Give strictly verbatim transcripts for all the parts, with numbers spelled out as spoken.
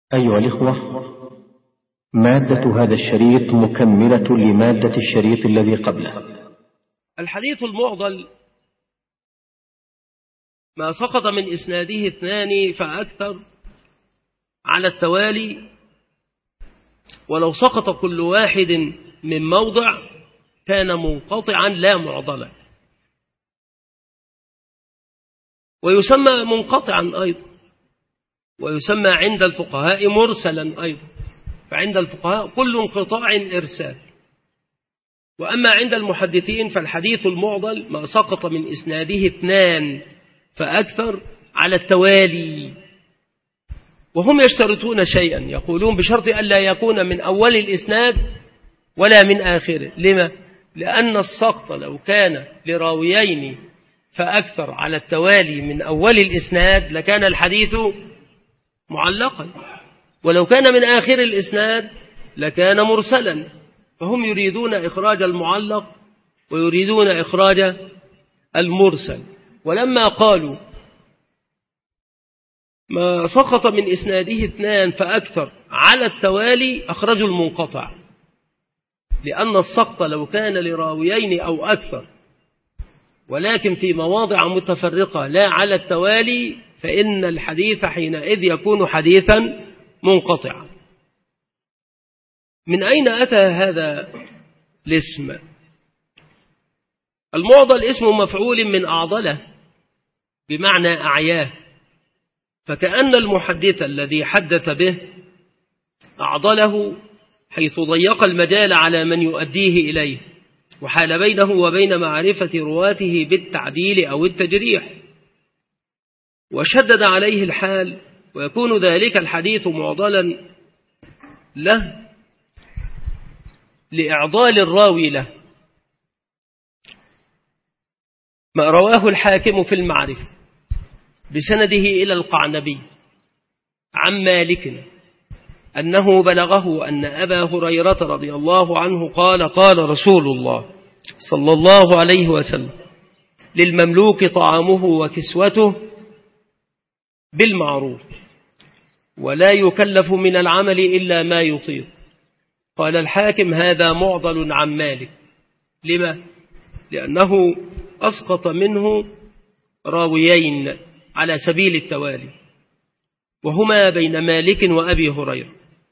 أيها الإخوة، مادة هذا الشريط مكملة لمادة الشريط الذي قبله. الحديث المعضل ما سقط من إسناده اثنان فأكثر على التوالي، ولو سقط كل واحد من موضع كان منقطعا لا معضلا، ويسمى منقطعا أيضا، ويسمى عند الفقهاء مرسلا أيضا. فعند الفقهاء كل انقطاع إرسال، وأما عند المحدثين فالحديث المعضل ما سقط من إسناده اثنان فأكثر على التوالي. وهم يشترطون شيئا، يقولون بشرط أن لا يكون من أول الإسناد ولا من آخره. لما؟ لأن السقط لو كان لراويين فأكثر على التوالي من أول الإسناد لكان الحديث معلقا، ولو كان من آخر الإسناد لكان مرسلا. فهم يريدون إخراج المعلق ويريدون إخراج المرسل. ولما قالوا ما سقط من إسناده اثنان فأكثر على التوالي أخرجوا المنقطع، لأن السقط لو كان لراويين أو أكثر ولكن في مواضع متفرقة لا على التوالي فإن الحديث حينئذ يكون حديثا منقطعا. من أين أتى هذا الاسم؟ المعضل اسم مفعول من أعضله بمعنى أعياه، فكأن المحدث الذي حدث به أعضله حيث ضيق المجال على من يؤديه إليه، وحال بينه وبين معرفة رواته بالتعديل أو التجريح، وشدد عليه الحال، ويكون ذلك الحديث معضلا له لإعضال الراوي له. ما رواه الحاكم في المعرفة بسنده إلى القعنبي عن مالك أنه بلغه أن أبا هريرة رضي الله عنه قال قال رسول الله صلى الله عليه وسلم للمملوك طعامه وكسوته بالمعروف ولا يكلف من العمل إلا ما يطيق. قال الحاكم هذا معضل عن مالك. لما؟ لأنه أسقط منه راويين على سبيل التوالي، وهما بين مالك وأبي هريرة.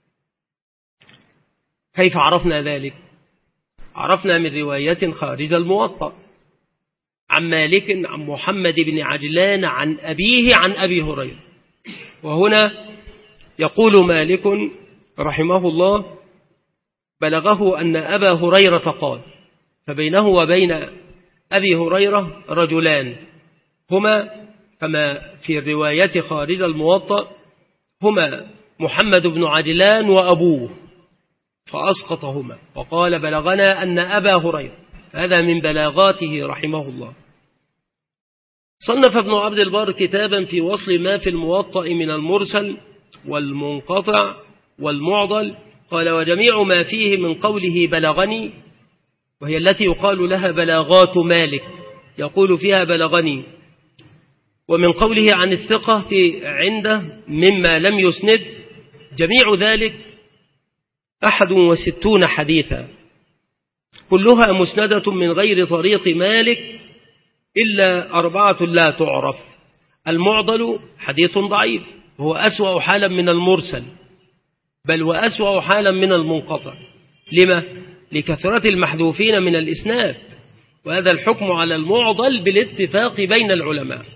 كيف عرفنا ذلك؟ عرفنا من رواية خارج الموطأ عن مالك عن محمد بن عجلان عن أبيه عن أبي هريرة. وهنا يقول مالك رحمه الله بلغه أن أبا هريرة قال، فبينه وبين أبي هريرة رجلان هما كما في الرواية خارج الموطأ هما محمد بن عجلان وأبوه، فأسقطهما وقال بلغنا أن أبا هريرة. هذا من بلاغاته رحمه الله. صنف ابن عبد البر كتابا في وصل ما في الموطأ من المرسل والمنقطع والمعضل. قال وجميع ما فيه من قوله بلغني، وهي التي يقال لها بلاغات مالك، يقول فيها بلغني، ومن قوله عن الثقة في عنده مما لم يسند، جميع ذلك أحد وستون حديثا كلها مسندة من غير طريق مالك إلا أربعة لا تعرف. المعضل حديث ضعيف وهو أسوأ حالا من المرسل، بل وأسوأ حالا من المنقطع. لما؟ لكثرة المحذوفين من الإسناد، وهذا الحكم على المعضل بالاتفاق بين العلماء.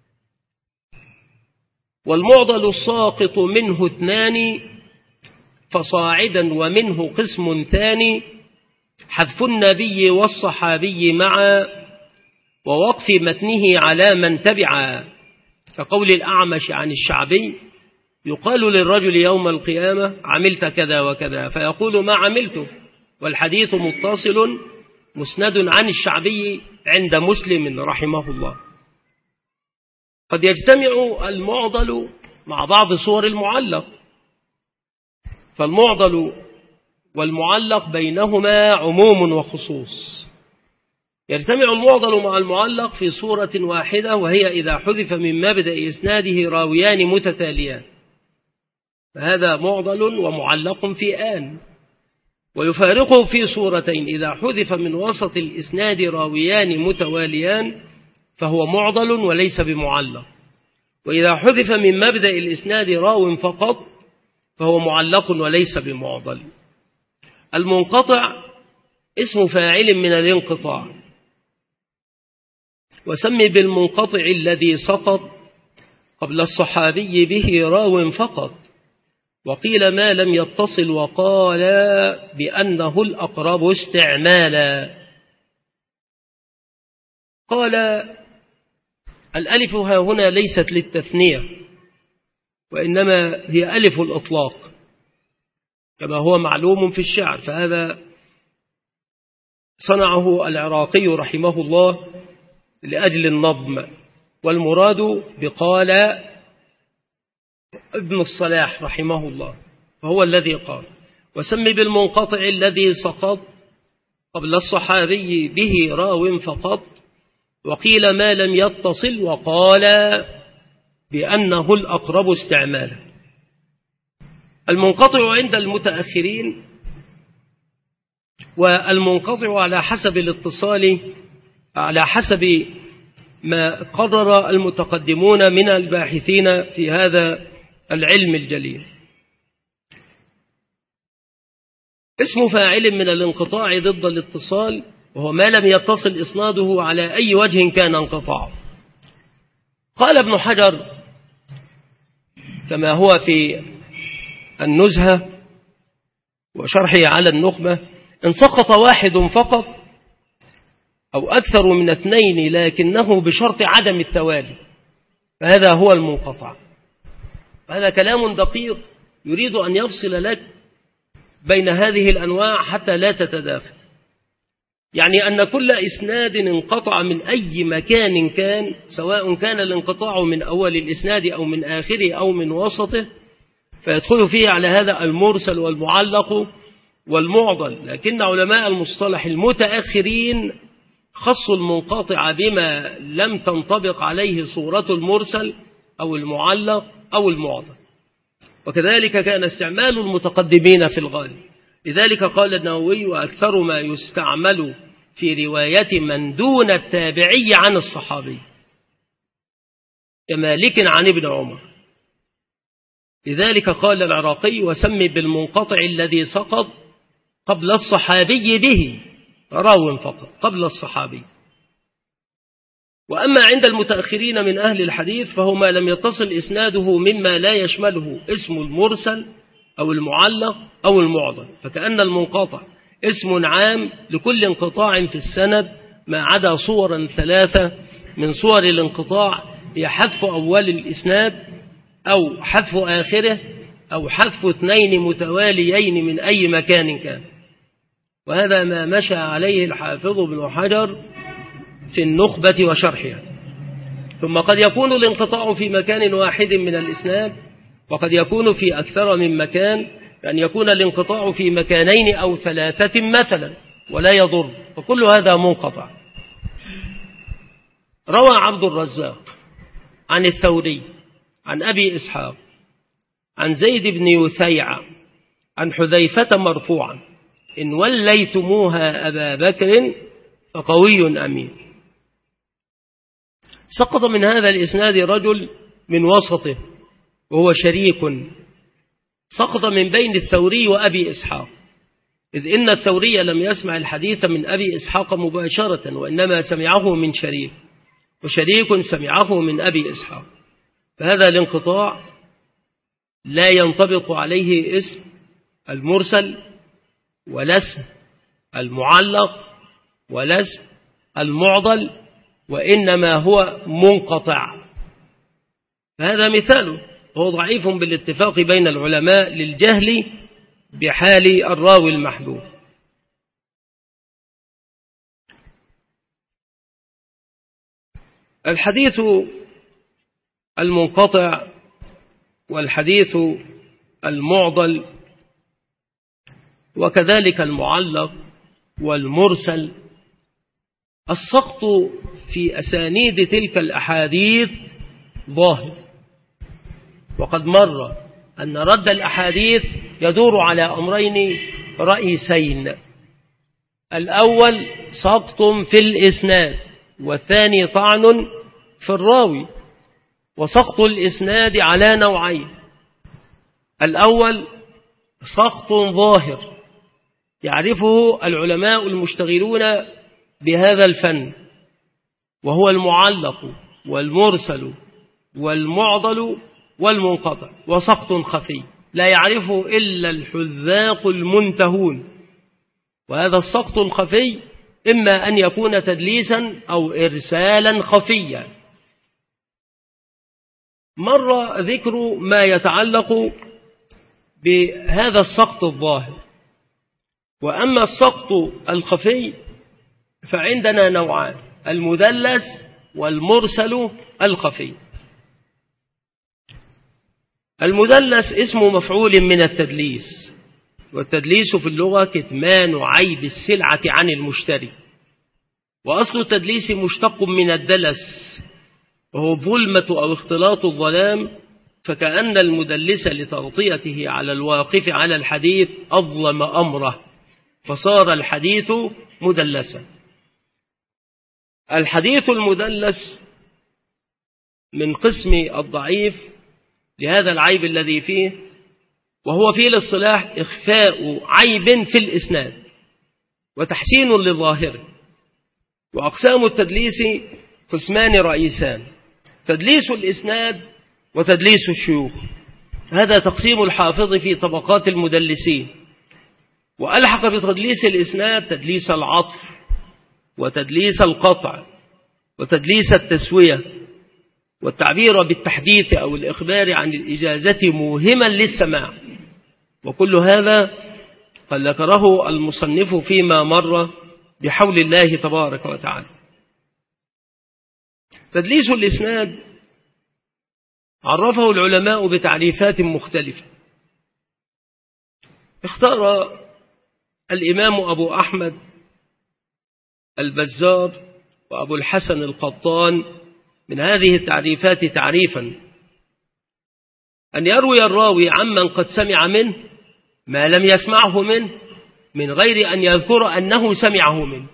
والمعضل الساقط منه اثنان فصاعدا، ومنه قسم ثاني حذف النبي والصحابي معا ووقف متنه على من تبعا، كقول الأعمش عن الشعبي يقال للرجل يوم القيامة عملت كذا وكذا فيقول ما عملته، والحديث متصل مسند عن الشعبي عند مسلم رحمه الله. قد يجتمع المعضل مع بعض صور المعلق، فالمعضل والمعلق بينهما عموم وخصوص. يجتمع المعضل مع المعلق في صورة واحدة، وهي إذا حذف من مبدأ إسناده راويان متتاليان فهذا معضل ومعلق في آن. ويفارقه في صورتين: إذا حذف من وسط الإسناد راويان متواليان فهو معضل وليس بمعلق، وإذا حذف من مبدأ الإسناد راو فقط فهو معلق وليس بمعضل. المنقطع اسم فاعل من الانقطاع، وسمي بالمنقطع الذي سقط قبل الصحابي به راو فقط، وقيل ما لم يتصل، وقال بأنه الأقرب استعمالا. قال: الألف ها هنا ليست للتثنية، وإنما هي ألف الإطلاق كما هو معلوم في الشعر، فهذا صنعه العراقي رحمه الله لأجل النظم، والمراد بقال ابن الصلاح رحمه الله، فهو الذي قال: وسمي بالمنقطع الذي سقط قبل الصحابي به راو فقط، وقيل ما لم يتصل، وقال بأنه الأقرب استعمالا. المنقطع عند المتأخرين، والمنقطع على حسب الاتصال على حسب ما قرر المتقدمون من الباحثين في هذا العلم الجليل، اسم فاعل من الانقطاع ضد الاتصال، وهو ما لم يتصل إسناده على أي وجه كان انقطاعه. قال ابن حجر كما هو في النزهة وشرحه على النخبة: إن سقط واحد فقط أو أكثر من اثنين لكنه بشرط عدم التوالي فهذا هو المنقطع. هذا كلام دقيق يريد أن يفصل لك بين هذه الأنواع حتى لا تتداخل. يعني أن كل إسناد انقطع من أي مكان كان، سواء كان الانقطاع من أول الإسناد أو من آخره أو من وسطه، فيدخل فيه على هذا المرسل والمعلق والمعضل. لكن علماء المصطلح المتأخرين خصوا المنقطع بما لم تنطبق عليه صورة المرسل أو المعلق أو المعضل، وكذلك كان استعمال المتقدمين في الغالب. لذلك قال النووي: وأكثر ما يستعمل في رواية من دون التابعي عن الصحابي كمالك عن ابن عمر. لذلك قال العراقي: وسمي بالمنقطع الذي سقط قبل الصحابي به راو فقط قبل الصحابي. وأما عند المتأخرين من أهل الحديث فهو ما لم يتصل إسناده مما لا يشمله اسم المرسل أو المعلق أو المعضل، فكأن المنقطع اسم عام لكل انقطاع في السند ما عدا صورا ثلاثة من صور الانقطاع، هي حذف أول الإسناد أو حذف آخره أو حذف اثنين متواليين من أي مكان كان. وهذا ما مشى عليه الحافظ ابن حجر في النخبة وشرحها. ثم قد يكون الانقطاع في مكان واحد من الإسناد، وقد يكون في أكثر من مكان، يعني يكون الانقطاع في مكانين أو ثلاثة مثلا ولا يضر، فكل هذا منقطع. روى عبد الرزاق عن الثوري عن أبي إسحاق عن زيد بن يثيع عن حذيفة مرفوعا: إن وليتموها أبا بكر فقوي أمين. سقط من هذا الإسناد رجل من وسطه وهو شريك، سقط من بين الثوري وأبي إسحاق، إذ إن الثوري لم يسمع الحديث من أبي إسحاق مباشرة، وإنما سمعه من شريك، وشريك سمعه من أبي إسحاق. فهذا الانقطاع لا ينطبق عليه اسم المرسل ولا اسم المعلق ولا اسم المعضل، وإنما هو منقطع. فهذا مثال هو ضعيف بالاتفاق بين العلماء للجهل بحال الراوي المحذوف. الحديث المنقطع والحديث المعضل وكذلك المعلق والمرسل، السقط في أسانيد تلك الأحاديث ظاهر، وقد مر أن رد الأحاديث يدور على أمرين رئيسين: الأول سقط في الإسناد، والثاني طعن في الراوي. وسقط الإسناد على نوعين: الأول سقط ظاهر يعرفه العلماء المشتغلون بهذا الفن، وهو المعلق والمرسل والمعضل والمنقطع. وسقط خفي لا يعرفه إلا الحذاق المنتهون، وهذا السقط الخفي إما أن يكون تدليسا أو إرسالا خفيا. مر ذكر ما يتعلق بهذا السقط الظاهر. وأما السقط الخفي فعندنا نوعان: المدلس والمرسل الخفي. المدلس اسم مفعول من التدليس، والتدليس في اللغة كتمان عيب السلعة عن المشتري. وأصل التدليس مشتق من الدلس، وهو ظلمة أو اختلاط الظلام، فكأن المدلس لتغطيته على الواقف على الحديث أظلم أمره فصار الحديث مدلسا. الحديث المدلس من قسم الضعيف لهذا العيب الذي فيه، وهو في الاصطلاح إخفاء عيب في الإسناد وتحسين لظاهره. وأقسام التدليس قسمان رئيسان: تدليس الإسناد وتدليس الشيوخ. هذا تقسيم الحافظ في طبقات المدلسين. وألحق بتدليس الإسناد تدليس العطف وتدليس القطع وتدليس التسوية والتعبير بالتحديث أو الإخبار عن الإجازة موهما للسماع. وكل هذا قد ذكره المصنف فيما مر بحول الله تبارك وتعالى. تدليس الإسناد عرفه العلماء بتعريفات مختلفة. اختار الإمام أبو أحمد البزار وأبو الحسن القطان من هذه التعريفات تعريفا: أن يروي الراوي عمن قد سمع منه ما لم يسمعه منه من غير أن يذكر أنه سمعه منه.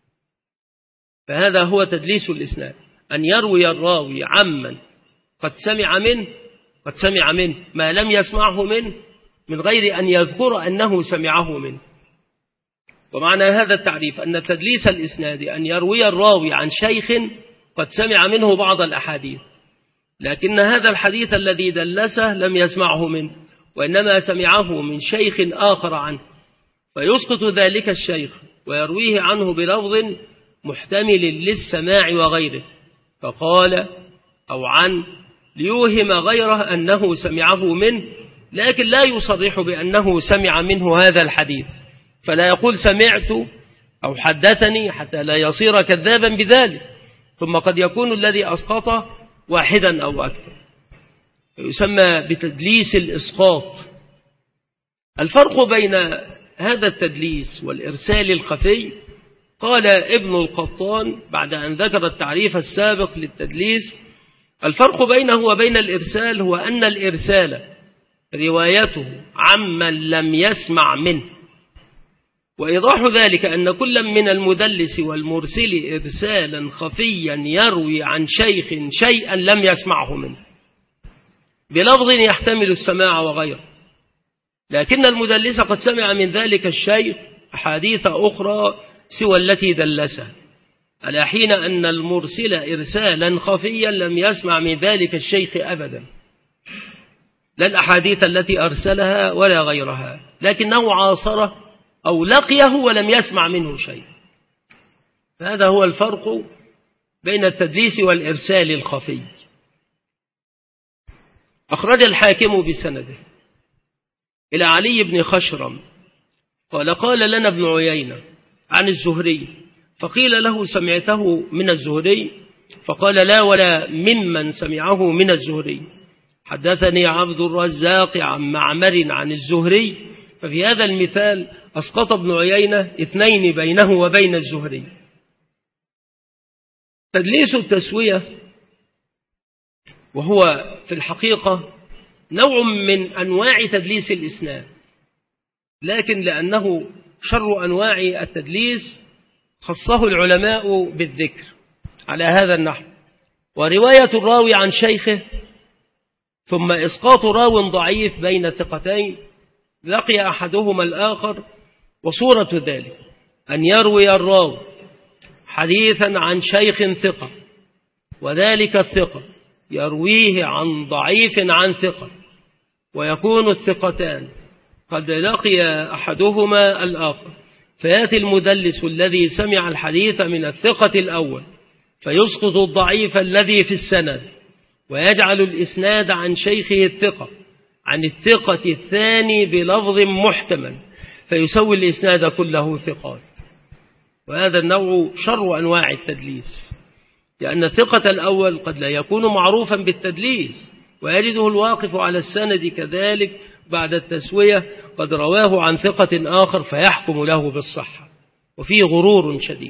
فهذا هو تدليس الإسناد، أن يروي الراوي عمن قد سمع منه قد سمع منه ما لم يسمعه منه من غير أن يذكر أنه سمعه منه. ومعنى هذا التعريف أن تدليس الإسناد أن يروي الراوي عن شيخ قد سمع منه بعض الأحاديث، لكن هذا الحديث الذي دلسه لم يسمعه منه، وإنما سمعه من شيخ آخر عنه، فيسقط ذلك الشيخ ويرويه عنه بلفظ محتمل للسماع وغيره، فقال أو عن، ليوهم غيره أنه سمعه منه، لكن لا يصرح بأنه سمع منه هذا الحديث، فلا يقول سمعت أو حدثني حتى لا يصير كذابا بذلك. ثم قد يكون الذي أسقطه واحدا أو أكثر، يسمى بتدليس الإسقاط. الفرق بين هذا التدليس والإرسال الخفي قال ابن القطان بعد أن ذكر التعريف السابق للتدليس: الفرق بينه وبين الإرسال هو أن الإرسال روايته عمن لم يسمع منه، وإيضاح ذلك أن كل من المدلس والمرسل إرسالا خفيا يروي عن شيخ شيئا لم يسمعه منه بلفظ يحتمل السماع وغيره، لكن المدلس قد سمع من ذلك الشيخ أحاديث أخرى سوى التي دلسها، على حين أن المرسل إرسالا خفيا لم يسمع من ذلك الشيخ أبدا، لا الأحاديث التي أرسلها ولا غيرها، لكنه عاصره أو لقيه ولم يسمع منه شيء. هذا هو الفرق بين التدليس والإرسال الخفي. أخرج الحاكم بسنده إلى علي بن خشرم قال: قال لنا ابن عيينة عن الزهري، فقيل له: سمعته من الزهري؟ فقال: لا، ولا ممن سمعه من الزهري، حدثني عبد الرزاق عن معمر عن الزهري. ففي هذا المثال أسقط ابن عيينة اثنين بينه وبين الزهري. تدليس التسوية، وهو في الحقيقة نوع من أنواع تدليس الإسناد، لكن لأنه شر أنواع التدليس خصه العلماء بالذكر على هذا النحو. ورواية الراوي عن شيخه ثم إسقاط راو ضعيف بين ثقتين لقي أحدهما الآخر، وصورة ذلك أن يروي الراوي حديثا عن شيخ ثقة، وذلك الثقة يرويه عن ضعيف عن ثقة، ويكون الثقتان قد لقي أحدهما الآخر، فيأتي المدلس الذي سمع الحديث من الثقة الأول فيسقط الضعيف الذي في السند، ويجعل الإسناد عن شيخه الثقة عن الثقة الثاني بلفظ محتمل، فيسوي الإسناد كله ثقات. وهذا النوع شر أنواع التدليس، لأن الثقة الأول قد لا يكون معروفا بالتدليس، ويجده الواقف على السند كذلك بعد التسوية قد رواه عن ثقة آخر فيحكم له بالصحة، وفيه غرور شديد.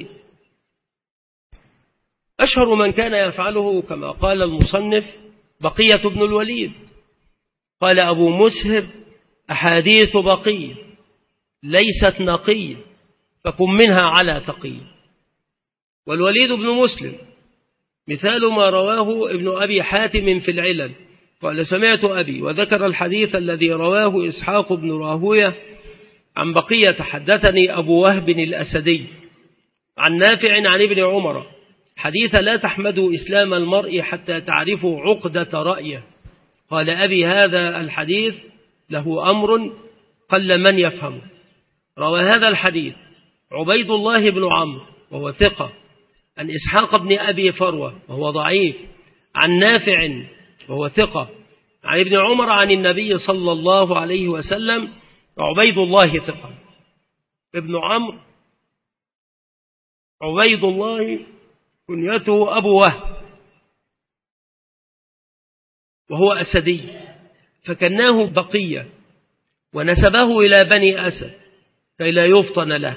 أشهر من كان يفعله كما قال المصنف بقية بن الوليد، قال أبو مسهر: أحاديث بقية ليست نقية فكن منها على تقي. والوليد بن مسلم مثال ما رواه ابن أبي حاتم في العلل، قال: سمعت أبي، وذكر الحديث الذي رواه إسحاق بن راهوية عن بقية: حدثني أبو وهب الأسدي عن نافع عن ابن عمر حديث: لا تحمدوا إسلام المرء حتى تعرفوا عقدة رأيه. قال أبي: هذا الحديث له أمر قل من يفهمه. روى هذا الحديث عبيد الله بن عمرو وهو ثقة عن إسحاق بن أبي فروة وهو ضعيف عن نافع وهو ثقة عن ابن عمر عن النبي صلى الله عليه وسلم، وعبيد الله ثقة. ابن عمرو عبيد الله كنيته أبو وهب وهو أسدي، فكناه بقية ونسبه إلى بني أسد كي لا يفطن له.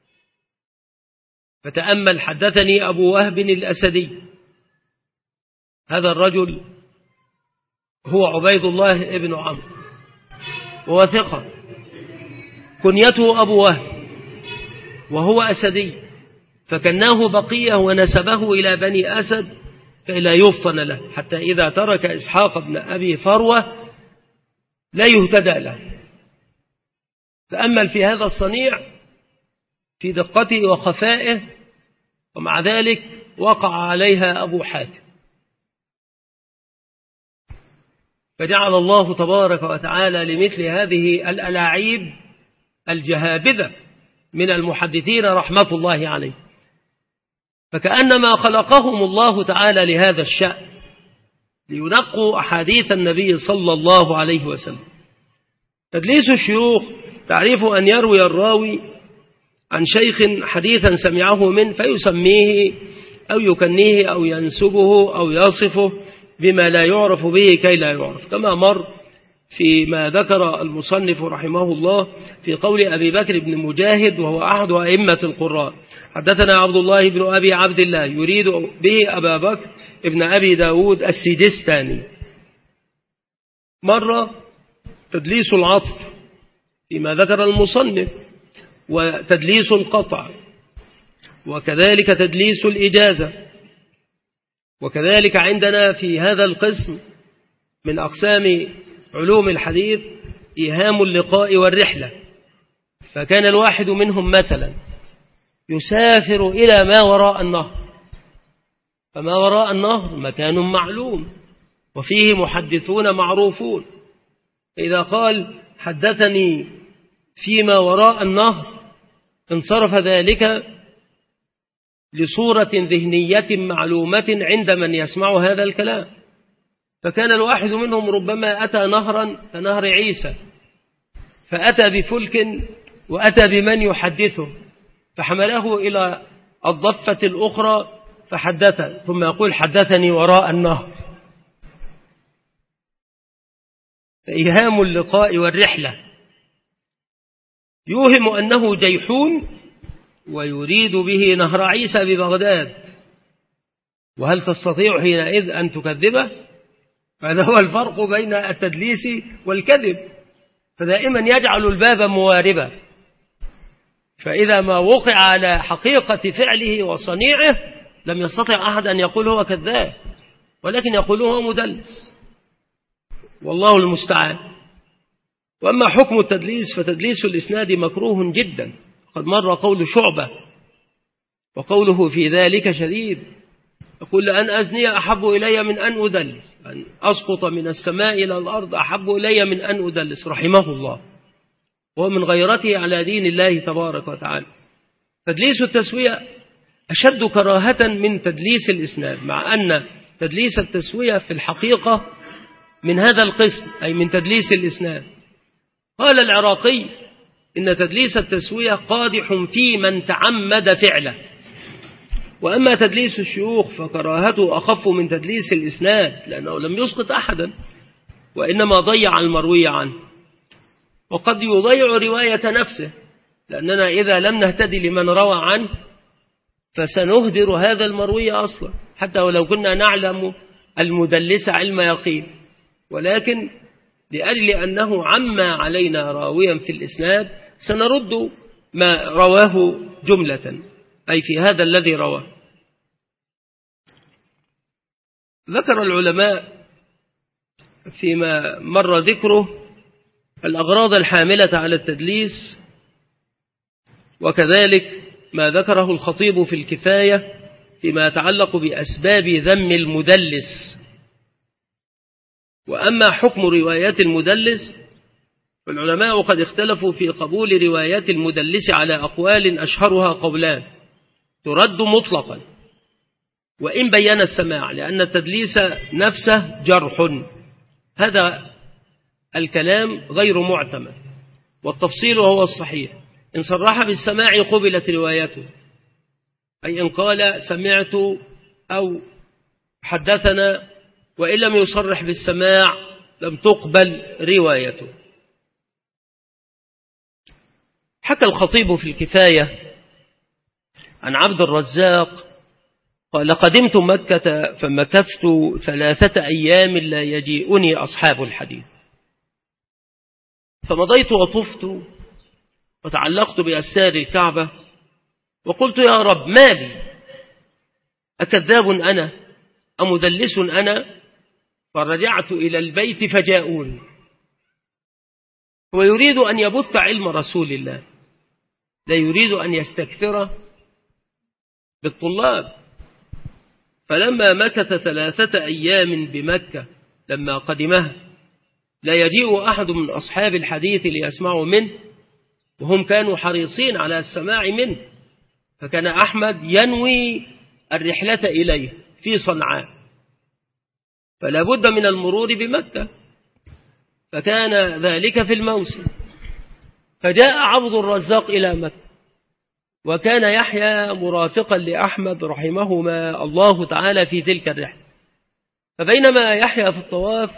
فتأمل: حدثني أبو وهب الأسدي، هذا الرجل هو عبيد الله ابن عمرو وهو ثقة، كنيته أبو وهب وهو أسدي، فكناه بقية ونسبه إلى بني أسد كي لا يفطن له، حتى إذا ترك إسحاق بن أبي فروة لا يهتدى له. تأمل في هذا الصنيع في دقته وخفائه، ومع ذلك وقع عليها أبو حاتم، فجعل الله تبارك وتعالى لمثل هذه الألاعيب الجهابذة من المحدثين رحمة الله عليه، فكأنما خلقهم الله تعالى لهذا الشأن، لينقوا أحاديث النبي صلى الله عليه وسلم. تدليس الشيوخ تعرف أن يروي الراوي عن شيخ حديثا سمعه منه فيسميه أو يكنيه أو ينسبه أو يصفه بما لا يعرف به كي لا يعرف، كما مر فيما ذكر المصنف رحمه الله في قول أبي بكر بن مجاهد وهو أحد أئمة القراء: حدثنا عبد الله بن أبي عبد الله، يريد به أبا بكر ابن أبي داود السجستاني. مر تدليس العطف فيما ذكر المصنف، وتدليس القطع، وكذلك تدليس الإجازة، وكذلك عندنا في هذا القسم من أقسام علوم الحديث إيهام اللقاء والرحلة. فكان الواحد منهم مثلا يسافر إلى ما وراء النهر، فما وراء النهر مكان معلوم وفيه محدثون معروفون، إذا قال حدثني فيما وراء النهر انصرف ذلك لصورة ذهنية معلومة عند من يسمع هذا الكلام. فكان الواحد منهم ربما أتى نهرا كنهر عيسى، فأتى بفلك وأتى بمن يحدثه فحمله إلى الضفة الأخرى فحدث، ثم يقول حدثني وراء النهر. فإيهام اللقاء والرحلة يوهم أنه جيحون ويريد به نهر عيسى ببغداد، وهل تستطيع حينئذ أن تكذبه؟ هذا هو الفرق بين التدليس والكذب. فدائما يجعل الباب مواربا، فإذا ما وقع على حقيقة فعله وصنيعه لم يستطع أحد أن يقول هو كذاب، ولكن يقول هو مدلس، والله المستعان. وأما حكم التدليس فتدليس الإسناد مكروه جدا، قد مر قول شعبة وقوله في ذلك شديد، يقول لأن أزني أحب إلي من أن أدلس، أن أسقط من السماء إلى الأرض أحب إلي من أن أدلس، رحمه الله، ومن غيرته على دين الله تبارك وتعالى. تدليس التسوية أشد كراهة من تدليس الإسناد، مع أن تدليس التسوية في الحقيقة من هذا القسم، أي من تدليس الإسناد. قال العراقي إن تدليس التسوية قادح في من تعمد فعله، وأما تدليس الشيوخ فكراهته أخف من تدليس الإسناد، لأنه لم يسقط أحدا وإنما ضيع المروي عنه، وقد يضيع رواية نفسه، لأننا إذا لم نهتدي لمن روى عنه فسنهدر هذا المروي أصلا، حتى ولو كنا نعلم المدلس علم يقين، ولكن لأجل أنه عمى علينا راويا في الإسناد سنرد ما رواه جملة، أي في هذا الذي رواه. ذكر العلماء فيما مر ذكره الأغراض الحاملة على التدليس، وكذلك ما ذكره الخطيب في الكفاية فيما يتعلق بأسباب ذم المدلس. وأما حكم روايات المدلس فالعلماء قد اختلفوا في قبول روايات المدلس على أقوال أشهرها قولان: ترد مطلقا وإن بين السماع، لأن التدليس نفسه جرح. هذا الكلام غير معتمد، والتفصيل هو الصحيح. إن صرح بالسماع قبلت روايته، أي إن قال سمعت أو حدثنا، وإن لم يصرح بالسماع لم تقبل روايته. حكى الخطيب في الكفاية عن عبد الرزاق قال: قدمت مكة فمكثت ثلاثة أيام لا يجيئني أصحاب الحديث، فمضيت وطفت وتعلقت بأسار الكعبة وقلت: يا رب ما لي؟ أكذاب أنا أمدلس أنا؟ فرجعت إلى البيت فجاءوني. هو يريد أن يبث علم رسول الله، لا يريد أن يستكثر بالطلاب. فلما مكث ثلاثة أيام بمكة لما قدمها لا يجيء أحد من أصحاب الحديث ليسمعوا منه، وهم كانوا حريصين على السماع منه، فكان أحمد ينوي الرحلة إليه في صنعاء، فلا بد من المرور بمكة، فكان ذلك في الموسم. فجاء عبد الرزاق إلى مكة، وكان يحيى مرافقا لأحمد رحمهما الله تعالى في تلك الرحلة. فبينما يحيى في الطواف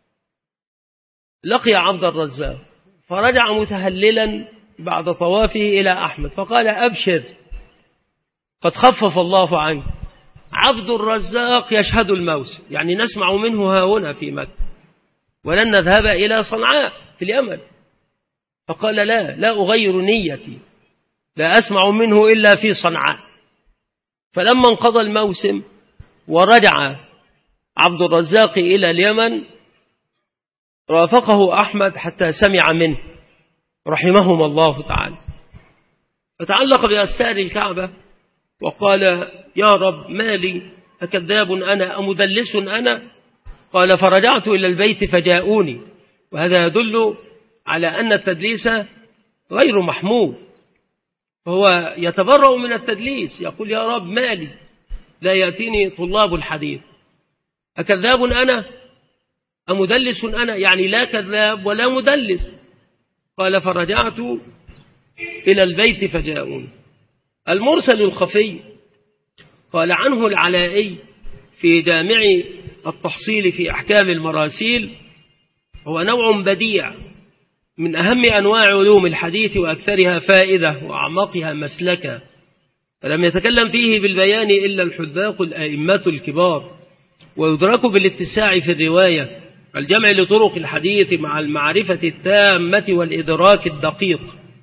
لقي عبد الرزاق، فرجع متهللا بعد طوافه إلى أحمد فقال: أبشر قد خفف الله عنك، عبد الرزاق يشهد الموسم، يعني نسمع منه ها هنا في مكة، ولن نذهب إلى صنعاء في اليمن. فقال: لا لا أغير نيتي، لا أسمع منه إلا في صنعاء. فلما انقضى الموسم ورجع عبد الرزاق إلى اليمن رافقه أحمد حتى سمع منه رحمهما الله تعالى، فتعلق بأستار الكعبة وقال: يا رب ما لي؟ أكذاب أنا أمدلس أنا؟ قال: فرجعت إلى البيت فجاءوني. وهذا يدل على أن التدليس غير محمود، فهو يتبرأ من التدليس، يقول: يا رب ما لي؟ لا يأتيني طلاب الحديث، أكذاب أنا أمدلس أنا؟ يعني لا كذاب ولا مدلس. قال: فرجعت إلى البيت فجاءوني. المرسل الخفي قال عنه العلائي في جامع التحصيل في أحكام المراسيل: هو نوع بديع من أهم أنواع علوم الحديث وأكثرها فائدة وأعمقها مسلكا، فلم يتكلم فيه بالبيان إلا الحذاق الأئمة الكبار، ويدرك بالاتساع في الرواية الجمع لطرق الحديث مع المعرفة التامة والإدراك الدقيق.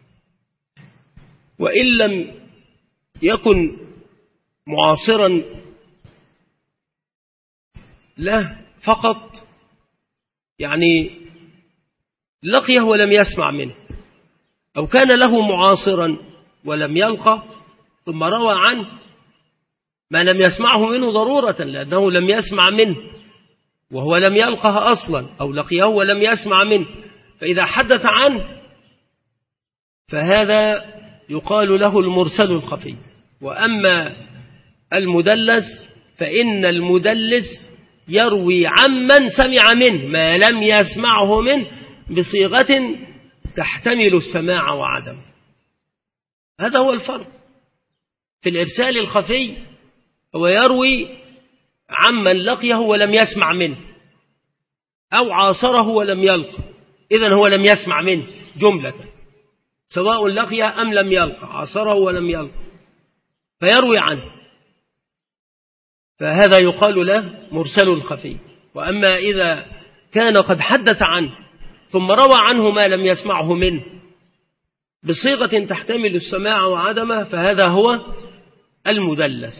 وإن لم يكن معاصرا له فقط، يعني لقيه ولم يسمع منه، أو كان له معاصرا ولم يلقى ثم روى عنه ما لم يسمعه منه ضرورة، لأنه لم يسمع منه وهو لم يلقه أصلا، أو لقيه ولم يسمع منه، فإذا حدث عنه فهذا يقال له المرسل الخفي. وأما المدلس فإن المدلس يروي عمن سمع منه ما لم يسمعه منه بصيغة تحتمل السماع وعدم. هذا هو الفرق في الإرسال الخفي، هو يروي عمن لقيه ولم يسمع منه أو عاصره ولم يلقى، إذن هو لم يسمع منه جملة، سواء لقيه أم لم يلقى، عاصره ولم يلقى، فيروي عنه، فهذا يقال له مرسل خفي. وأما إذا كان قد حدث عنه ثم روى عنه ما لم يسمعه منه بصيغة تحتمل السماع وعدمه فهذا هو المدلس.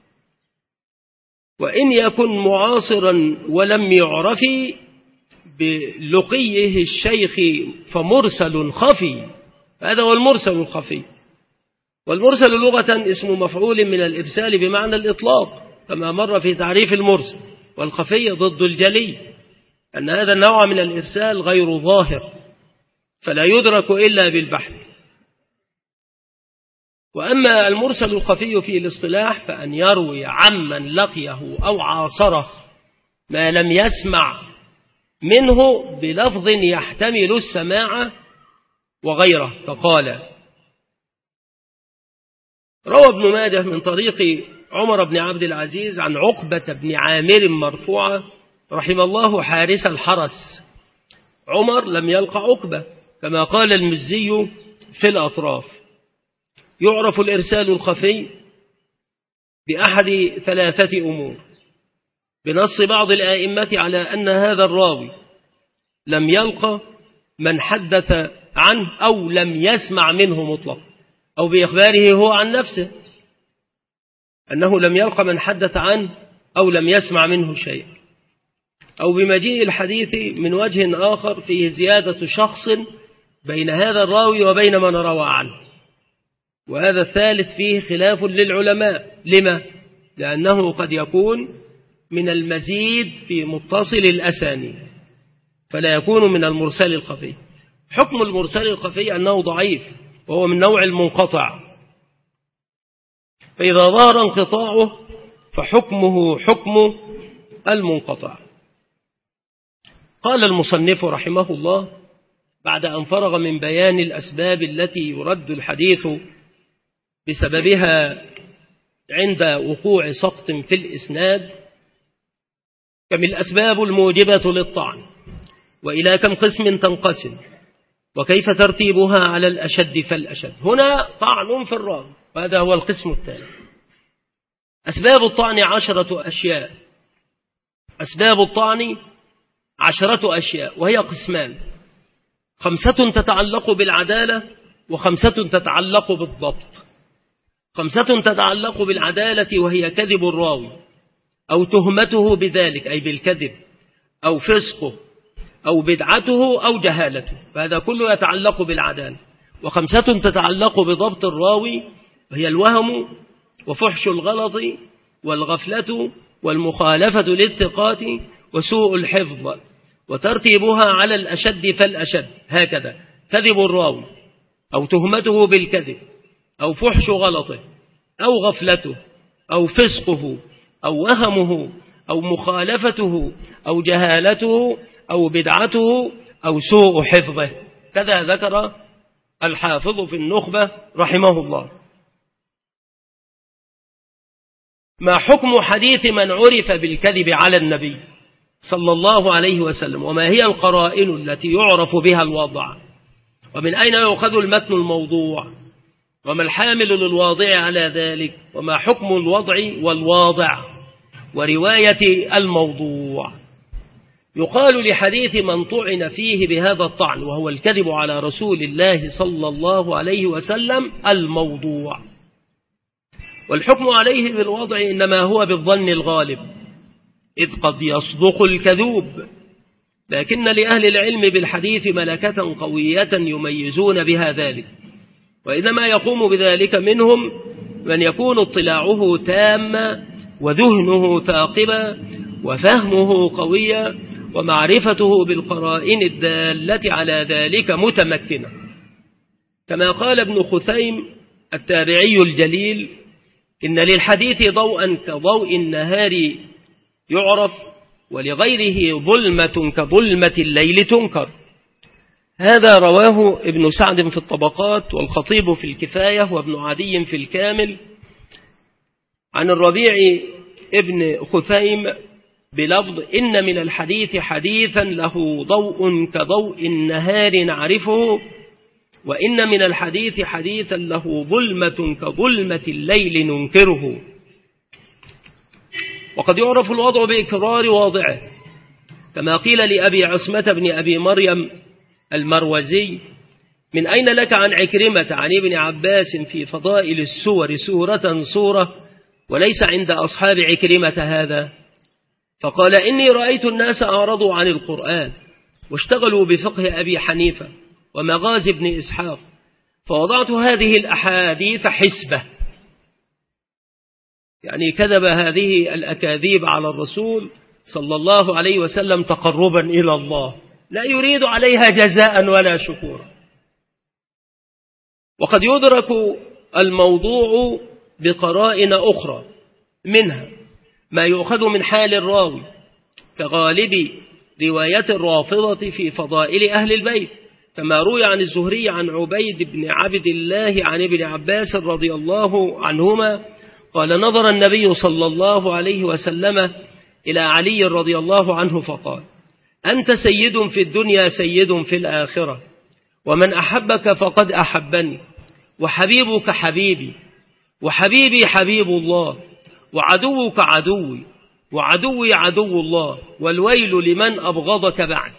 وإن يكن معاصرا ولم يعرف بلقيه الشيخ فمرسل خفي، هذا هو المرسل الخفي. والمرسل لغة اسم مفعول من الإرسال بمعنى الإطلاق كما مر في تعريف المرسل، والخفي ضد الجلي، أن هذا النوع من الإرسال غير ظاهر فلا يدرك إلا بالبحث. وأما المرسل الخفي في الاصطلاح فأن يروي عمن لقيه أو عاصره ما لم يسمع منه بلفظ يحتمل السماع وغيره، فقال روى ابن ماجه من طريق عمر بن عبد العزيز عن عقبة بن عامر مرفوعة رحم الله حارس الحرس. عمر لم يلقى عقبة كما قال المزي في الأطراف. يعرف الإرسال الخفي بأحد ثلاثة أمور: بنص بعض الآئمة على أن هذا الراوي لم يلقى من حدث عنه أو لم يسمع منه مطلقا، أو بإخباره هو عن نفسه أنه لم يلقى من حدث عنه أو لم يسمع منه شيء، أو بمجيء الحديث من وجه آخر فيه زيادة شخص بين هذا الراوي وبين من روى عنه، وهذا الثالث فيه خلاف للعلماء. لما؟ لأنه قد يكون من المزيد في متصل الأسانيد فلا يكون من المرسل الخفي. حكم المرسل الخفي أنه ضعيف وهو من نوع المنقطع، فإذا ظهر انقطاعه فحكمه حكم المنقطع. قال المصنف رحمه الله بعد أن فرغ من بيان الأسباب التي يرد الحديث بسببها عند وقوع سقط في الإسناد: كم الأسباب الموجبة للطعن، وإلى كم قسم تنقسم، وكيف ترتيبها على الأشد فالأشد. هنا طعن في الراوي، وهذا هو القسم الثاني. أسباب الطعن عشرة أشياء. أسباب الطعن عشرة أشياء وهي قسمان: خمسة تتعلق بالعدالة، وخمسة تتعلق بالضبط. خمسة تتعلق بالعدالة وهي كذب الراوي أو تهمته بذلك أي بالكذب، أو فسقه، أو بدعته، أو جهالته، فهذا كله يتعلق بالعدالة. وخمسة تتعلق بضبط الراوي وهي الوهم وفحش الغلط والغفلة والمخالفة للثقات وسوء الحفظ، وترتيبها على الأشد فالأشد. هكذا: كذب الراوي أو تهمته بالكذب أو فحش غلطه أو غفلته أو فسقه أو وهمه أو مخالفته أو جهالته أو بدعته أو سوء حفظه. كذا ذكر الحافظ في النخبة رحمه الله. ما حكم حديث من عرف بالكذب على النبي صلى الله عليه وسلم، وما هي القرائن التي يعرف بها الوضع، ومن أين يؤخذ المتن الموضوع، وما الحامل للواضع على ذلك، وما حكم الوضع والواضع، ورواية الموضوع. يقال لحديث من طعن فيه بهذا الطعن وهو الكذب على رسول الله صلى الله عليه وسلم الموضوع. والحكم عليه بالوضع إنما هو بالظن الغالب، إذ قد يصدق الكذوب، لكن لأهل العلم بالحديث ملكة قوية يميزون بها ذلك، وإنما يقوم بذلك منهم من يكون اطلاعه تاما وذهنه ثاقبا وفهمه قويا ومعرفته بالقرائن الدالة على ذلك متمكنة، كما قال ابن خثيم التابعي الجليل: إن للحديث ضوءا كضوء النهار يعرف، ولغيره ظلمة كظلمة الليل تنكر. هذا رواه ابن سعد في الطبقات، والخطيب في الكفاية، وابن عدي في الكامل، عن الربيع ابن خثيم بلفظ: إن من الحديث حديثا له ضوء كضوء النهار نعرفه، وإن من الحديث حديثا له ظلمة كظلمة الليل ننكره. وقد يعرف الوضع بإكرار واضعه، كما قيل لأبي عصمة بن أبي مريم المروزي: من أين لك عن عكرمة عن ابن عباس في فضائل السور سورة سورة وليس عند أصحاب عكرمة هذا؟ فقال: إني رأيت الناس أعرضوا عن القرآن واشتغلوا بفقه أبي حنيفة ومغازي ابن إسحاق، فوضعت هذه الأحاديث حسبة، يعني كذب هذه الأكاذيب على الرسول صلى الله عليه وسلم تقربا إلى الله، لا يريد عليها جزاء ولا شكورا. وقد يدرك الموضوع بقرائن أخرى، منها ما يؤخذ من حال الراوي كغالب رواية الرافضة في فضائل أهل البيت، كما روي عن الزهري عن عبيد بن عبد الله عن ابن عباس رضي الله عنهما قال: نظر النبي صلى الله عليه وسلم إلى علي رضي الله عنه فقال: أنت سيد في الدنيا سيد في الآخرة، ومن أحبك فقد أحبني، وحبيبك حبيبي، وحبيبي حبيب الله، وعدوك عدوي، وعدوي عدو الله، والويل لمن أبغضك بعد.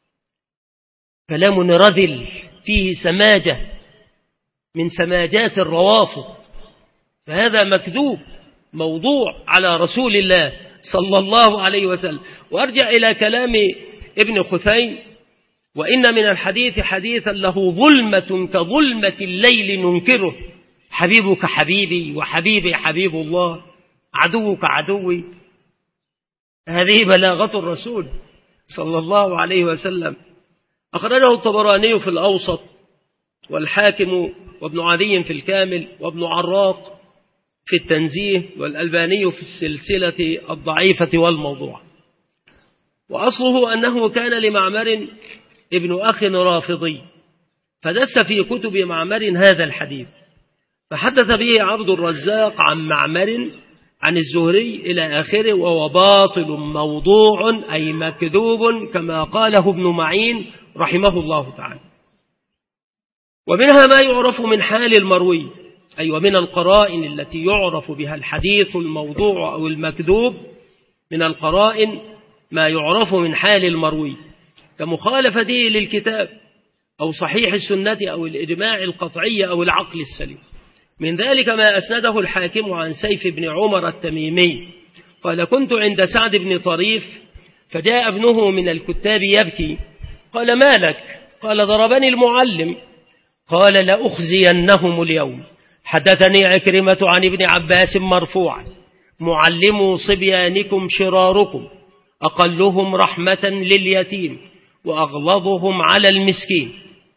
كلام رذل فيه سماجة من سماجات الروافض، فهذا مكذوب موضوع على رسول الله صلى الله عليه وسلم. وأرجع إلى كلام ابن خثيم: وإن من الحديث حديثا له ظلمة كظلمة الليل ننكره، حبيبك حبيبي، وحبيبي حبيب الله، عدوك عدوي. هذه بلاغة الرسول صلى الله عليه وسلم. أخرجه الطبراني في الأوسط، والحاكم وابن عدي في الكامل، وابن عراق في التنزيه، والألباني في السلسلة الضعيفة والموضوع. وأصله أنه كان لمعمر ابن أخ رافضي، فدس في كتب معمر هذا الحديث، فحدث به عبد الرزاق عن معمر عن الزهري إلى آخره، وهو باطل موضوع أي مكذوب كما قاله ابن معين رحمه الله تعالى. ومنها ما يعرف من حال المروي، أي ومن القرائن التي يعرف بها الحديث الموضوع أو المكذوب، من القرائن ما يعرف من حال المروي كمخالفته للكتاب أو صحيح السنة أو الإجماع القطعي أو العقل السليم. من ذلك ما أسنده الحاكم عن سيف بن عمر التميمي قال: كنت عند سعد بن طريف فجاء ابنه من الكتاب يبكي، قال: ما لك؟ قال: ضربني المعلم. قال: لأخزينهم اليوم. حدثني عكرمة عن ابن عباس مرفوعا: معلموا صبيانكم شراركم، أقلهم رحمة لليتيم وأغلظهم على المسكين.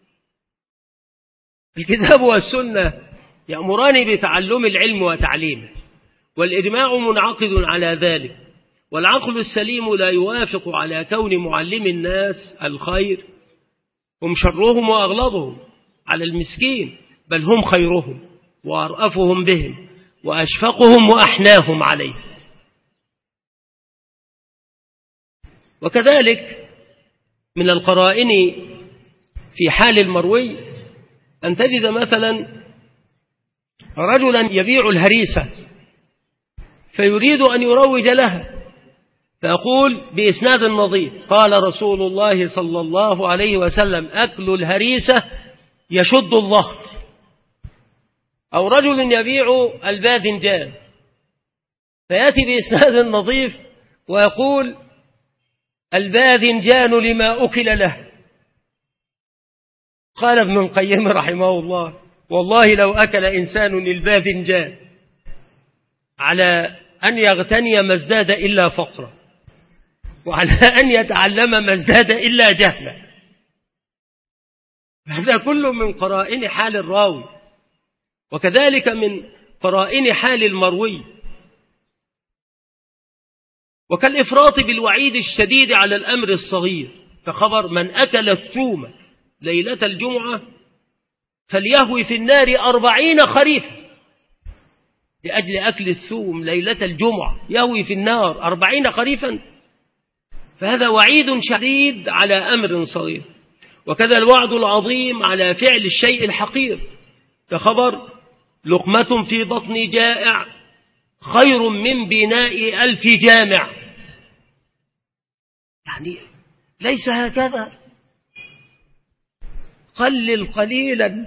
الكتاب والسنة يأمران بتعلم العلم وتعليمه، والإجماع منعقد على ذلك، والعقل السليم لا يوافق على كون معلم الناس الخير هم شرهم وأغلظهم على المسكين، بل هم خيرهم وأرأفهم بهم وأشفقهم وأحناهم عليه. وكذلك من القرائن في حال المروي أن تجد مثلا رجلا يبيع الهريسة فيريد أن يروج لها، فيقول بإسناد نظيف: قال رسول الله صلى الله عليه وسلم: أكل الهريسة يشد الظهر. أو رجل يبيع الباذنجان فيأتي بإسناد نظيف ويقول: الباذنجان لما أكل له. قال ابن القيم رحمه الله: والله لو أكل إنسان الباذنجان على أن يغتني ما ازداد إلا فقرا، وعلى أن يتعلم ما ازداد إلا جهلا. هذا كله من قرائن حال الراوي، وكذلك من قرائن حال المروي. وكالإفراط بالوعيد الشديد على الأمر الصغير، كخبر: من أكل الثوم ليلة الجمعة فليهوي في النار أربعين خريفا. لأجل أكل الثوم ليلة الجمعة يهوي في النار أربعين خريفا، فهذا وعيد شديد على أمر صغير. وكذا الوعد العظيم على فعل الشيء الحقير، كخبر: لقمة في بطن جائع خير من بناء ألف جامع. يعني ليس هكذا، قلل قليلا.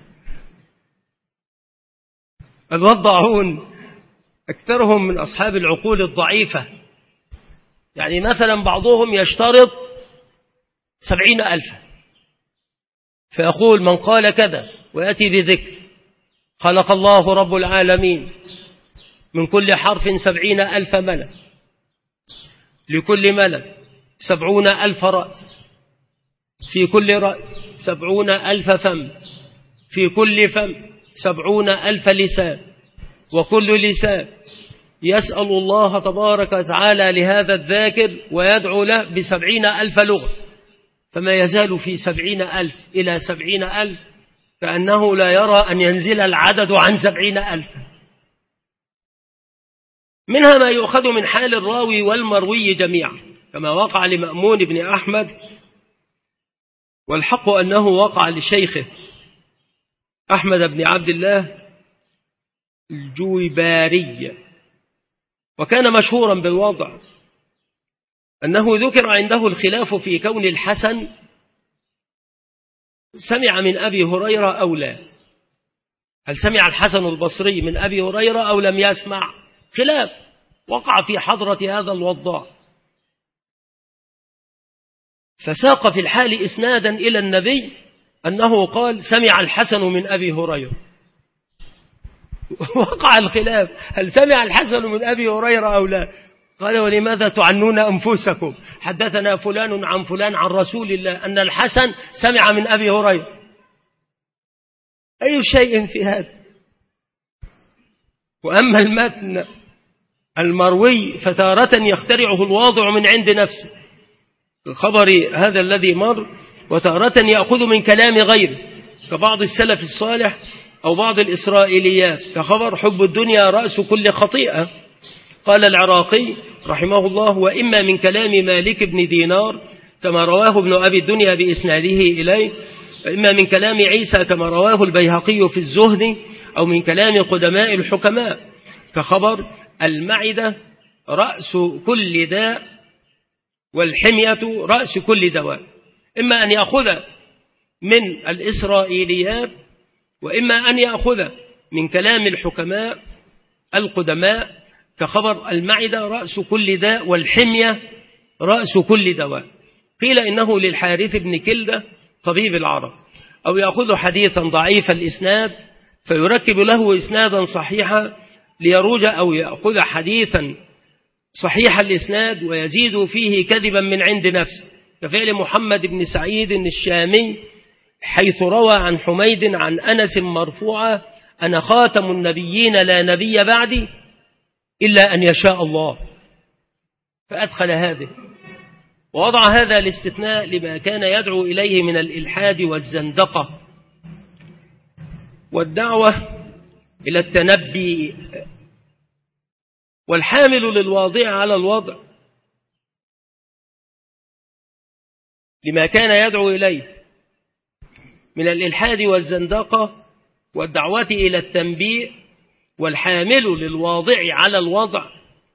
الوضعون أكثرهم من أصحاب العقول الضعيفة. يعني مثلا بعضهم يشترط سبعين ألفا، فيقول: من قال كذا ويأتي بذكر: خلق الله رب العالمين من كل حرف سبعين ألف ملك، لكل ملك سبعون ألف رأس، في كل رأس سبعون ألف فم، في كل فم سبعون ألف لسان، وكل لسان يسأل الله تبارك وتعالى لهذا الذاكر ويدعو له بسبعين ألف لغة، فما يزال في سبعين ألف إلى سبعين ألف، كأنه لا يرى أن ينزل العدد عن سبعين ألف. منها ما يؤخذ من حال الراوي والمروي جميعا، كما وقع لمأمون بن أحمد، والحق أنه وقع لشيخه أحمد بن عبد الله الجويباري، وكان مشهورا بالوضع، أنه ذكر عنده الخلاف في كون الحسن سمع من أبي هريرة أو لا. هل سمع الحسن البصري من أبي هريرة أو لم يسمع؟ خلاف وقع في حضرة هذا الوضاع، فساق في الحال إسنادا إلى النبي أنه قال: سمع الحسن من أبي هريرة. وقع الخلاف، هل سمع الحسن من أبي هريرة أو لا؟ قال: ولماذا تعنون أنفسكم؟ حدثنا فلان عن فلان عن رسول الله أن الحسن سمع من أبي هريرة. أي شيء في هذا؟ وأما المتن المروي فتارة يخترعه الواضع من عند نفسه، الخبر هذا الذي مر، وتارة يأخذ من كلام غيره، كبعض السلف الصالح أو بعض الإسرائيليات، كخبر: حب الدنيا رأس كل خطيئة. قال العراقي رحمه الله: وإما من كلام مالك بن دينار كما رواه ابن أبي الدنيا بإسناده إليه، وإما من كلام عيسى كما رواه البيهقي في الزهد، أو من كلام قدماء الحكماء، كخبر: المعدة رأس كل داء والحمية رأس كل دواء. إما أن يأخذ من الإسرائيليات، وإما أن يأخذ من كلام الحكماء القدماء، كخبر: المعدة رأس كل داء والحمية رأس كل دواء. قيل إنه للحارث بن كلدة طبيب العرب. أو يأخذ حديثا ضعيف الإسناد فيركب له إسنادا صحيحا ليروج، أو يأخذ حديثا صحيح الإسناد ويزيد فيه كذبا من عند نفسه، كفعل محمد بن سعيد الشامي حيث روى عن حميد عن أنس مرفوعا: أنا خاتم النبيين لا نبي بعدي إلا أن يشاء الله. فأدخل هذه ووضع هذا الاستثناء لما كان يدعو إليه من الإلحاد والزندقة والدعوة إلى التنبي. والحامل للواضع على الوضع لما كان يدعو إليه من الإلحاد والزندقة والدعوة إلى التنبيه، والحامل للواضع على الوضع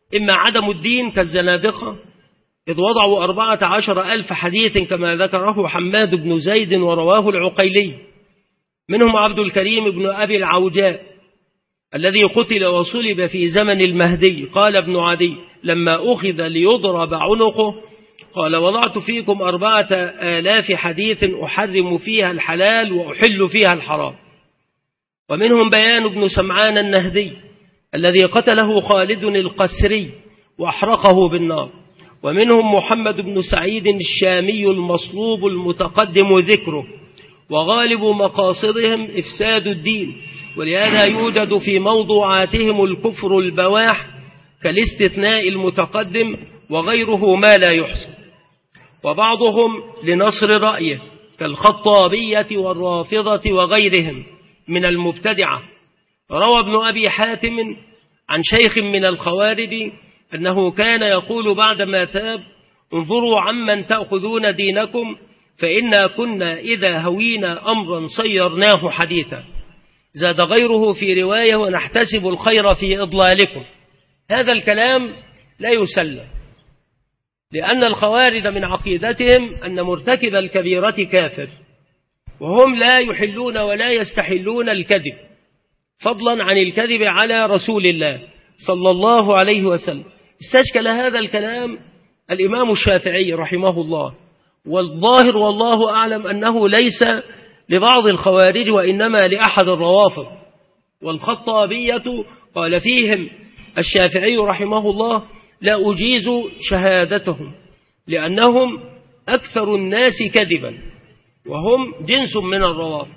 إما عدم الدين كالزنادقة إذ وضعوا أربعة عشر ألف حديث كما ذكره حماد بن زيد ورواه العقيلي، منهم عبد الكريم بن أبي العوجاء الذي قتل وصلب في زمن المهدي. قال ابن عدي لما أخذ ليضرب عنقه قال وضعت فيكم أربعة آلاف حديث أحرم فيها الحلال وأحل فيها الحرام. ومنهم بيان بن سمعان النهدي الذي قتله خالد القسري وأحرقه بالنار. ومنهم محمد بن سعيد الشامي المصلوب المتقدم ذكره، وغالب مقاصدهم إفساد الدين، ولهذا يوجد في موضوعاتهم الكفر البواح كالاستثناء المتقدم وغيره ما لا يحصى. وبعضهم لنصر رأيه كالخطابية والرافضة وغيرهم من المبتدعة. روى ابن أبي حاتم عن شيخ من الخوارج أنه كان يقول بعدما تاب انظروا عمن تأخذون دينكم فإنا كنا إذا هوينا أمرا صيرناه حديثا. زاد غيره في رواية ونحتسب الخير في إضلالكم. هذا الكلام لا يسلم، لأن الخوارج من عقيدتهم أن مرتكب الكبيرة كافر، وهم لا يحلون ولا يستحلون الكذب فضلا عن الكذب على رسول الله صلى الله عليه وسلم. استشكل هذا الكلام الإمام الشافعي رحمه الله، والظاهر والله أعلم أنه ليس لبعض الخوارج وإنما لأحد الروافض. والخطابية قال فيهم الشافعي رحمه الله لا أجيز شهادتهم لأنهم أكثر الناس كذبا وهم جنس من الروافض.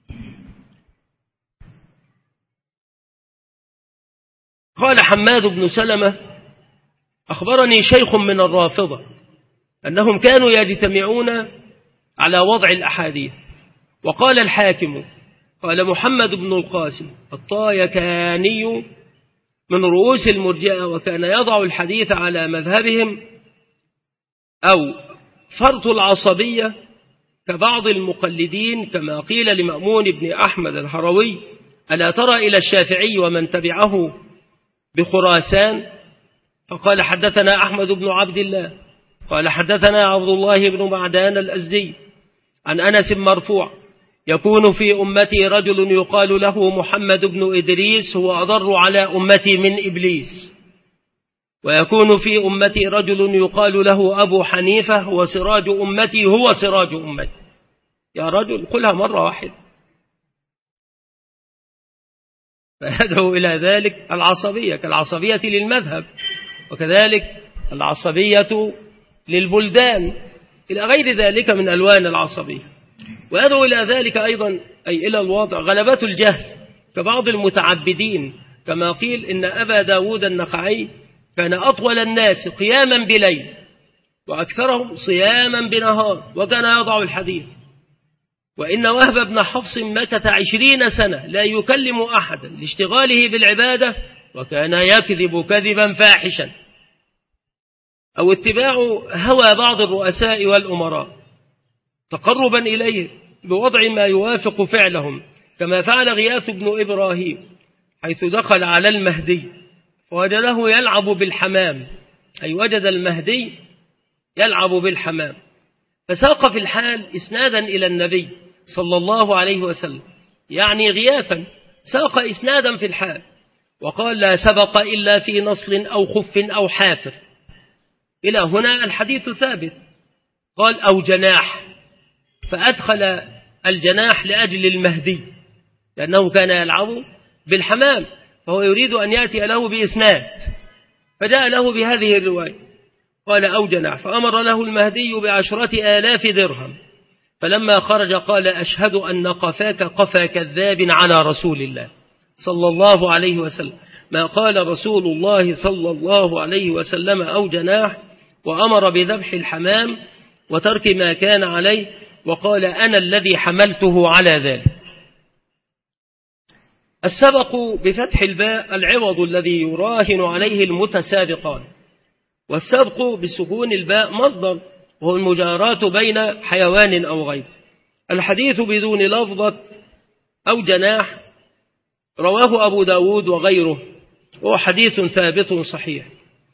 قال حماد بن سلمة أخبرني شيخ من الرافضة أنهم كانوا يجتمعون على وضع الأحاديث. وقال الحاكم قال محمد بن القاسم الطايكاني من رؤوس المرجئة وكان يضع الحديث على مذهبهم أو فرط العصبية كبعض المقلدين، كما قيل لمأمون بن أحمد الهروي ألا ترى إلى الشافعي ومن تبعه بخراسان؟ فقال حدثنا أحمد بن عبد الله قال حدثنا عبد الله بن معدان الأزدي عن أنس مرفوع يكون في أمتي رجل يقال له محمد بن إدريس هو أضر على أمتي من إبليس، ويكون في أمتي رجل يقال له أبو حنيفة هو سراج أمتي هو سراج أمتي. يا رجل قلها مرة واحدة. فيدعو إلى ذلك العصبية كالعصبية للمذهب، وكذلك العصبية للبلدان إلى غير ذلك من ألوان العصبية. ويدعو إلى ذلك أيضا أي إلى الوضع غلبة الجهل كبعض المتعبدين، كما قيل إن أبا داود النخعي كان أطول الناس قياما بليل وأكثرهم صياما بنهار وكان يضع الحديث. وإن وهب بن حفص مكث عشرين سنة لا يكلم أحدا لاشتغاله بالعبادة وكان يكذب كذبا فاحشا. أو اتباع هوى بعض الرؤساء والأمراء تقربا إليه بوضع ما يوافق فعلهم، كما فعل غياث بن إبراهيم حيث دخل على المهدي ووجده يلعب بالحمام، أي وجد المهدي يلعب بالحمام، فساق في الحال إسنادا إلى النبي صلى الله عليه وسلم، يعني غياثا ساق إسنادا في الحال وقال لا سبق إلا في نصل أو خف أو حافر. إلى هنا الحديث ثابت. قال أو جناح، فأدخل الجناح لأجل المهدي لأنه كان يلعب بالحمام، فهو يريد أن يأتي له بإسناد فجاء له بهذه الرواية. قال أو جناح، فأمر له المهدي بعشرة آلاف درهم، فلما خرج قال أشهد أن قفاك قفا كذاب على رسول الله صلى الله عليه وسلم، ما قال رسول الله صلى الله عليه وسلم أو جناح، وأمر بذبح الحمام وترك ما كان عليه، وقال أنا الذي حملته على ذلك. السبق بفتح الباء العوض الذي يراهن عليه المتسابقان، والسبق بسكون الباء مصدر وهو المجاراة بين حيوان أو غير. الحديث بدون لفظة أو جناح رواه أبو داود وغيره، وهو حديث ثابت صحيح.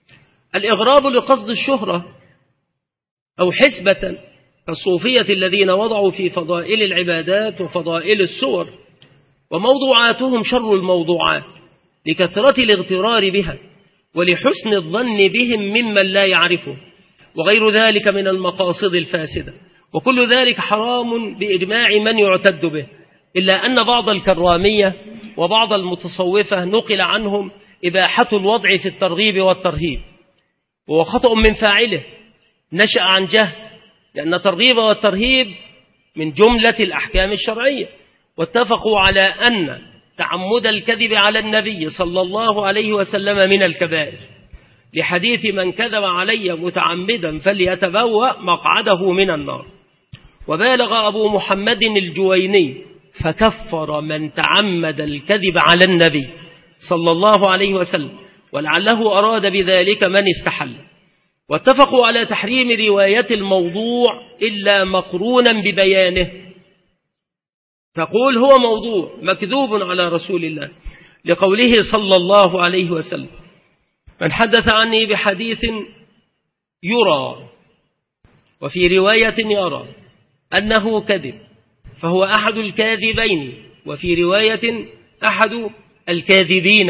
الإغراب لقصد الشهرة أو حسبة كالصوفية الذين وضعوا في فضائل العبادات وفضائل السور وموضوعاتهم شر الموضوعات لكثرة الاغترار بها ولحسن الظن بهم ممن لا يعرفه وغير ذلك من المقاصد الفاسدة، وكل ذلك حرام بإجماع من يعتد به، إلا أن بعض الكرامية وبعض المتصوفة نقل عنهم إباحة الوضع في الترغيب والترهيب، وهو خطأ من فاعله نشأ عن جهل، لأن الترغيب والترهيب من جملة الأحكام الشرعية، واتفقوا على أن تعمد الكذب على النبي صلى الله عليه وسلم من الكبائر، لحديث من كذب علي متعمدا فليتبوأ مقعده من النار. وبالغ أبو محمد الجويني فكفر من تعمد الكذب على النبي صلى الله عليه وسلم، ولعله أراد بذلك من استحل. واتفقوا على تحريم رواية الموضوع إلا مقرونا ببيانه، تقول هو موضوع مكذوب على رسول الله، لقوله صلى الله عليه وسلم: من حدث عني بحديث يرى وفي رواية يرى أنه كذب فهو أحد الكاذبين، وفي رواية أحد الكاذبين.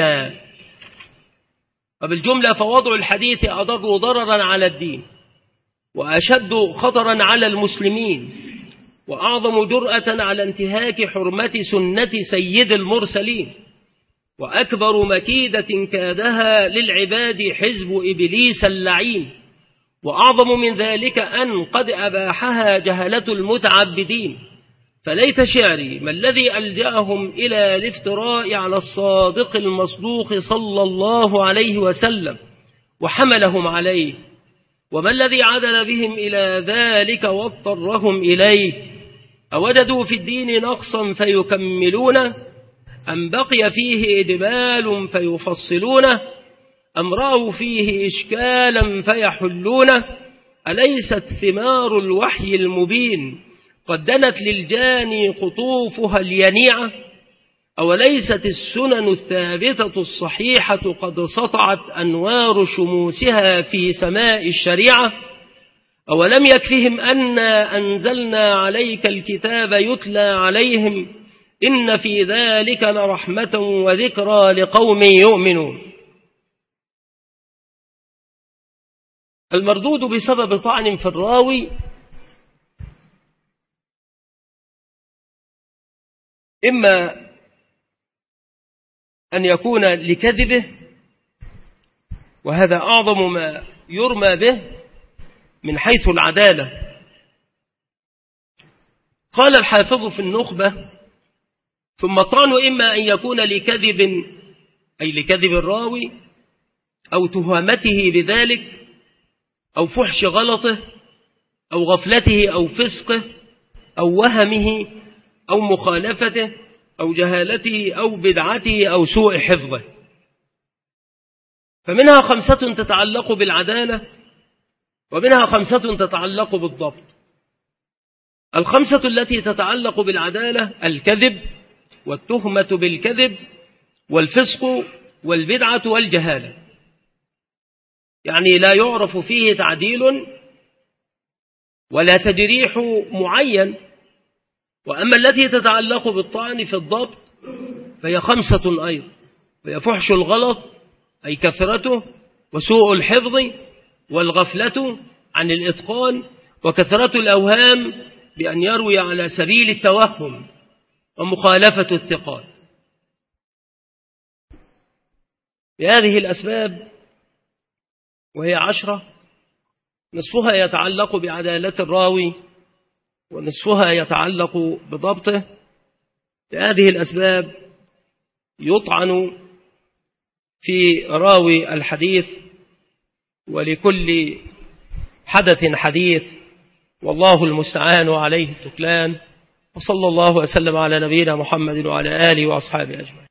وبالجملة فوضع الحديث أضر ضررا على الدين وأشد خطرا على المسلمين وأعظم جرأة على انتهاك حرمة سنة سيد المرسلين، وأكبر مكيدة كادها للعباد حزب إبليس اللعين، وأعظم من ذلك أن قد أباحها جهلة المتعبدين. فليت شعري ما الذي ألجأهم إلى الافتراء على الصادق المصدوق صلى الله عليه وسلم وحملهم عليه، وما الذي عدل بهم إلى ذلك واضطرهم إليه؟ أوجدوا في الدين نقصا فيكملونه، أم بقي فيه إدبال فيفصلونه، أم رأوا فيه إشكالا فيحلونه؟ أليست ثمار الوحي المبين قد دنت للجاني قطوفها الينيعة؟ أوليست السنن الثابتة الصحيحة قد سطعت أنوار شموسها في سماء الشريعة؟ أولم يكفهم أنا أنزلنا عليك الكتاب يتلى عليهم إن في ذلك لرحمة وذكرى لقوم يؤمنون. المردود بسبب طعن في الراوي إما أن يكون لكذبه، وهذا أعظم ما يرمى به من حيث العدالة. قال الحافظ في النخبة: ثم الطعن إما أن يكون لكذب أي لكذب الراوي أو تهمته بذلك أو فحش غلطه أو غفلته أو فسقه أو وهمه أو مخالفته أو جهالته أو بدعته أو سوء حفظه. فمنها خمسة تتعلق بالعدالة، ومنها خمسة تتعلق بالضبط. الخمسة التي تتعلق بالعدالة: الكذب والتهمة بالكذب والفسق والبدعة والجهالة، يعني لا يعرف فيه تعديل ولا تجريح معين. وأما التي تتعلق بالطعن في الضبط فهي خمسة أيضا، فهي فحش الغلط أي كثرته، وسوء الحفظ، والغفلة عن الإتقان، وكثرة الأوهام بأن يروي على سبيل التوهم، ومخالفة الثقات. بهذه الأسباب وهي عشرة، نصفها يتعلق بعدالة الراوي ونصفها يتعلق بضبطه. لهذه الأسباب يطعن في راوي الحديث، ولكل حدث حديث، والله المستعان وعليه التكلان. وصلى الله وسلم على نبينا محمد وعلى آله وأصحابه أجمعين.